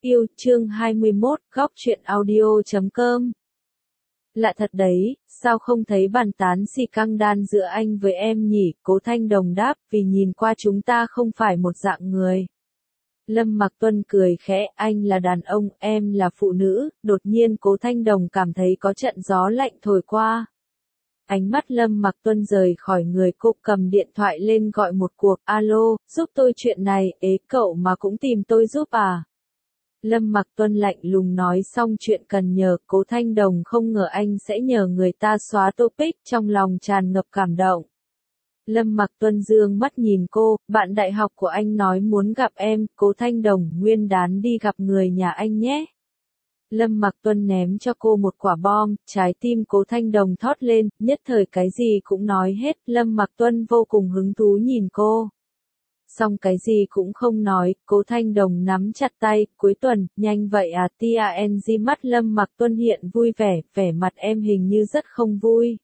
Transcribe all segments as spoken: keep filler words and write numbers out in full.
Yêu chương hai mươi mốt, góc truyện audio chấm com. Lạ thật đấy, sao không thấy bàn tán xì căng đan giữa anh với em nhỉ? Cố Thanh Đồng đáp, vì nhìn qua chúng ta không phải một dạng người. Lâm Mặc Tuân cười khẽ, anh là đàn ông, em là phụ nữ. Đột nhiên Cố Thanh Đồng cảm thấy có trận gió lạnh thổi qua. Ánh mắt Lâm Mặc Tuân rời khỏi người cô, cầm điện thoại lên gọi một cuộc. Alo, giúp tôi chuyện này. Ế, cậu mà cũng tìm tôi giúp à? Lâm Mặc Tuân lạnh lùng nói xong chuyện cần nhờ. Cố Thanh Đồng không ngờ anh sẽ nhờ người ta xóa topic, trong lòng tràn ngập cảm động. Lâm Mặc Tuân dương mắt nhìn cô, bạn đại học của anh nói muốn gặp em. Cố Thanh Đồng, nguyên đán đi gặp người nhà anh nhé. Lâm Mặc Tuân ném cho cô một quả bom, trái tim Cố Thanh Đồng thót lên, nhất thời cái gì cũng nói hết. Lâm Mặc Tuân vô cùng hứng thú nhìn cô. Xong cái gì cũng không nói, Cố Thanh Đồng nắm chặt tay, cuối tuần, nhanh vậy à? Tang mắt Lâm Mặc Tuân hiện vui vẻ, vẻ mặt em hình như rất không vui.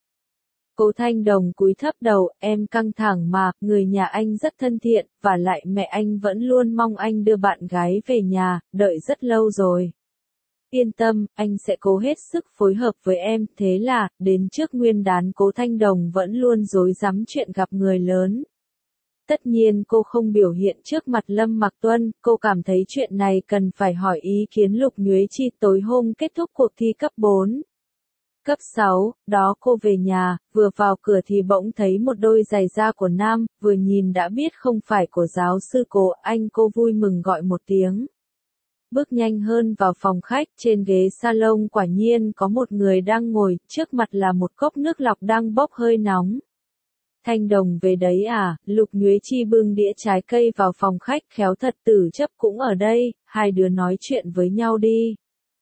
Cố Thanh Đồng cúi thấp đầu, em căng thẳng mà, người nhà anh rất thân thiện, và lại mẹ anh vẫn luôn mong anh đưa bạn gái về nhà, đợi rất lâu rồi. Yên tâm, anh sẽ cố hết sức phối hợp với em, thế là, đến trước Nguyên đán Cố Thanh Đồng vẫn luôn rối rắm chuyện gặp người lớn. Tất nhiên cô không biểu hiện trước mặt Lâm Mặc Tuân, cô cảm thấy chuyện này cần phải hỏi ý kiến Lục Nhuế Chi. Tối hôm kết thúc cuộc thi cấp bốn. Cấp sáu, đó cô về nhà, vừa vào cửa thì bỗng thấy một đôi giày da của nam, vừa nhìn đã biết không phải của giáo sư Cố. Anh cô vui mừng gọi một tiếng. Bước nhanh hơn vào phòng khách, trên ghế salon quả nhiên có một người đang ngồi, trước mặt là một cốc nước lọc đang bốc hơi nóng. Thanh Đồng về đấy à? Lục Nhuế Chi bưng đĩa trái cây vào phòng khách, khéo thật Tử Chấp cũng ở đây, hai đứa nói chuyện với nhau đi.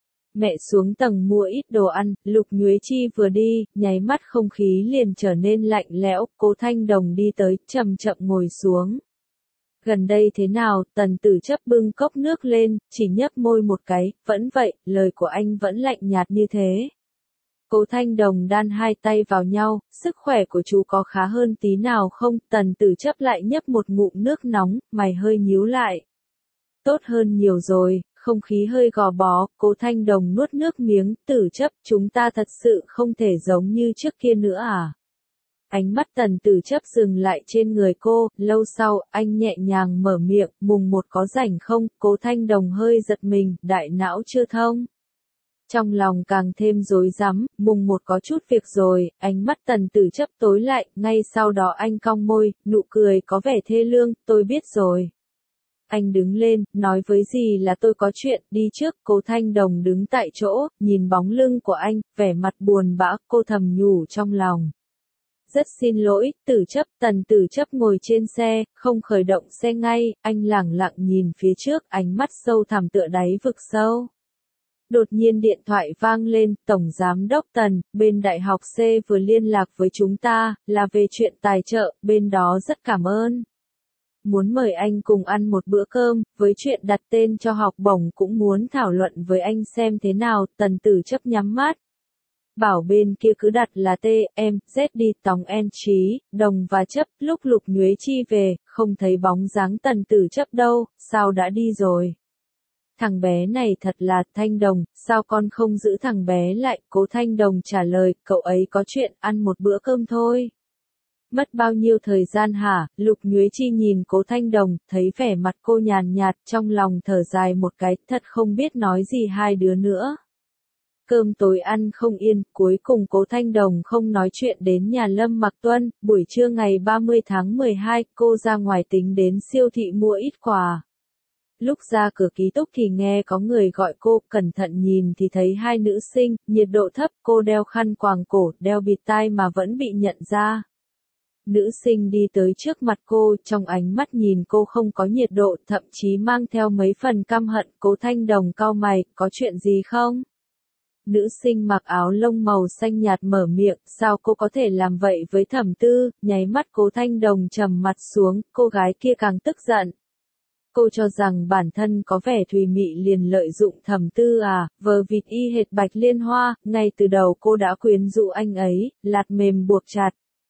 Mẹ xuống tầng mua ít đồ ăn. Lục Nhuế Chi vừa đi, nháy mắt không khí liền trở nên lạnh lẽo. Cố Thanh Đồng đi tới, chậm chậm ngồi xuống. Gần đây thế nào? Tần Tử Chấp bưng cốc nước lên, chỉ nhấp môi một cái, vẫn vậy, lời của anh vẫn lạnh nhạt như thế. Cố Thanh Đồng đan hai tay vào nhau, sức khỏe của chú có khá hơn tí nào không? Tần Tử Chấp lại nhấp một ngụm nước nóng, mày hơi nhíu lại. Tốt hơn nhiều rồi, không khí hơi gò bó. Cố Thanh Đồng nuốt nước miếng. Tử Chấp, chúng ta thật sự không thể giống như trước kia nữa à? Ánh mắt Tần Tử Chấp dừng lại trên người cô, lâu sau, anh nhẹ nhàng mở miệng, mùng một có rảnh không? Cố Thanh Đồng hơi giật mình, đại não chưa thông. Trong lòng càng thêm rối rắm, mùng một có chút việc rồi. Ánh mắt Tần Tử Chấp tối lại, ngay sau đó anh cong môi, nụ cười có vẻ thê lương, tôi biết rồi. Anh đứng lên, nói với dì là tôi có chuyện, đi trước. Cố Thanh Đồng đứng tại chỗ, nhìn bóng lưng của anh, vẻ mặt buồn bã, cô thầm nhủ trong lòng. Rất xin lỗi, Tử Chấp. Tần Tử Chấp ngồi trên xe, không khởi động xe ngay, anh lẳng lặng nhìn phía trước, ánh mắt sâu thẳm tựa đáy vực sâu. Đột nhiên điện thoại vang lên, Tổng Giám đốc Tần, bên Đại học C vừa liên lạc với chúng ta, là về chuyện tài trợ, bên đó rất cảm ơn. Muốn mời anh cùng ăn một bữa cơm, với chuyện đặt tên cho học bổng cũng muốn thảo luận với anh xem thế nào. Tần Tử Chấp nhắm mắt. Bảo bên kia cứ đặt là T, M, Z đi. Tòng En Trí, Đồng và Chấp. Lúc Lục Nhuế Chi về, không thấy bóng dáng Tần Tử Chấp đâu, sao đã đi rồi? Thằng bé này thật là, Thanh Đồng, sao con không giữ thằng bé lại? Cố Thanh Đồng trả lời, cậu ấy có chuyện, ăn một bữa cơm thôi. Mất bao nhiêu thời gian hả? Lục Nhuế Chi nhìn Cố Thanh Đồng, thấy vẻ mặt cô nhàn nhạt, trong lòng thở dài một cái, thật không biết nói gì hai đứa nữa. Cơm tối ăn không yên, cuối cùng Cố Thanh Đồng không nói chuyện đến nhà Lâm Mặc Tuân. Buổi trưa ngày ba mươi tháng mười hai, cô ra ngoài tính đến siêu thị mua ít quà. Lúc ra cửa ký túc thì nghe có người gọi cô, cẩn thận nhìn thì thấy hai nữ sinh, nhiệt độ thấp, cô đeo khăn quàng cổ, đeo bịt tai mà vẫn bị nhận ra. Nữ sinh đi tới trước mặt cô, trong ánh mắt nhìn cô không có nhiệt độ, thậm chí mang theo mấy phần căm hận. Cố Thanh Đồng cau mày, có chuyện gì không? Nữ sinh mặc áo lông màu xanh nhạt mở miệng, sao cô có thể làm vậy với Thẩm Tư? Nháy mắt Cố Thanh Đồng trầm mặt xuống, cô gái kia càng tức giận. Cô cho rằng bản thân có vẻ thùy mị liền lợi dụng Thẩm Tư à? Vờ vịt y hệt Bạch Liên Hoa, ngay từ đầu cô đã quyến rũ anh ấy, lạt mềm buộc chặt.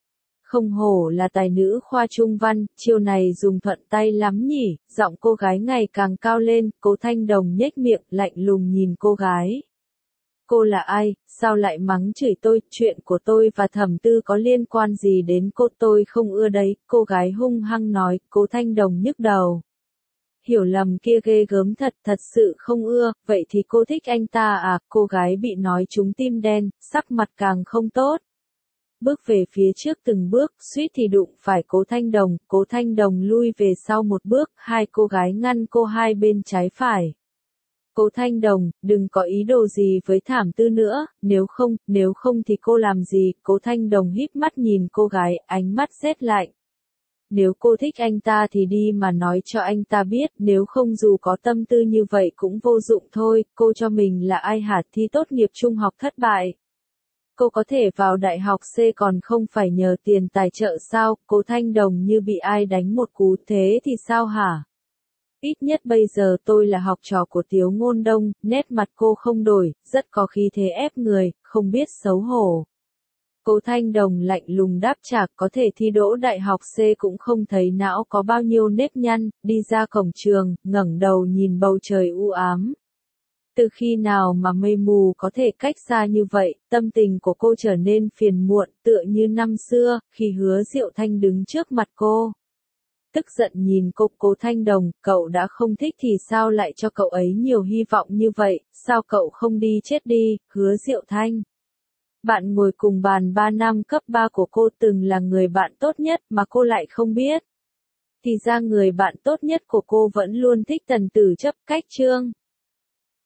Không hổ là tài nữ khoa trung văn, chiêu này dùng thuận tay lắm nhỉ, giọng cô gái ngày càng cao lên, Cố Thanh Đồng nhếch miệng, lạnh lùng nhìn cô gái. Cô là ai, sao lại mắng chửi tôi, chuyện của tôi và Thẩm Tư có liên quan gì đến cô, tôi không ưa đấy, cô gái hung hăng nói, Cố Thanh Đồng nhức đầu. Hiểu lầm kia ghê gớm thật, thật sự không ưa, vậy thì cô thích anh ta à, cô gái bị nói trúng tim đen, sắc mặt càng không tốt. Bước về phía trước từng bước, suýt thì đụng phải Cố Thanh Đồng, Cố Thanh Đồng lui về sau một bước, hai cô gái ngăn cô hai bên trái phải. Cố Thanh Đồng, đừng có ý đồ gì với Thẩm Tư nữa, nếu không, nếu không thì cô làm gì, Cố Thanh Đồng híp mắt nhìn cô gái, ánh mắt rét lạnh. Nếu cô thích anh ta thì đi mà nói cho anh ta biết, nếu không dù có tâm tư như vậy cũng vô dụng thôi, cô cho mình là ai hả, thi tốt nghiệp trung học thất bại. Cô có thể vào đại học C còn không phải nhờ tiền tài trợ sao, Cố Thanh Đồng như bị ai đánh một cú thế thì sao hả? Ít nhất bây giờ tôi là học trò của Tiếu Ngôn Đông, nét mặt cô không đổi, rất có khí thế ép người, không biết xấu hổ. Cố Thanh Đồng lạnh lùng đáp trả, có thể thi đỗ đại học C cũng không thấy não có bao nhiêu nếp nhăn, đi ra cổng trường, ngẩng đầu nhìn bầu trời u ám. Từ khi nào mà mây mù có thể cách xa như vậy, tâm tình của cô trở nên phiền muộn, tựa như năm xưa, khi Hứa Diệu Thanh đứng trước mặt cô. Tức giận nhìn cô, Cố Thanh Đồng, cậu đã không thích thì sao lại cho cậu ấy nhiều hy vọng như vậy, sao cậu không đi chết đi, Hứa Diệu Thanh. Bạn ngồi cùng bàn ba năm cấp ba của cô từng là người bạn tốt nhất mà cô lại không biết. Thì ra người bạn tốt nhất của cô vẫn luôn thích Tần Tử Chấp, cách chương.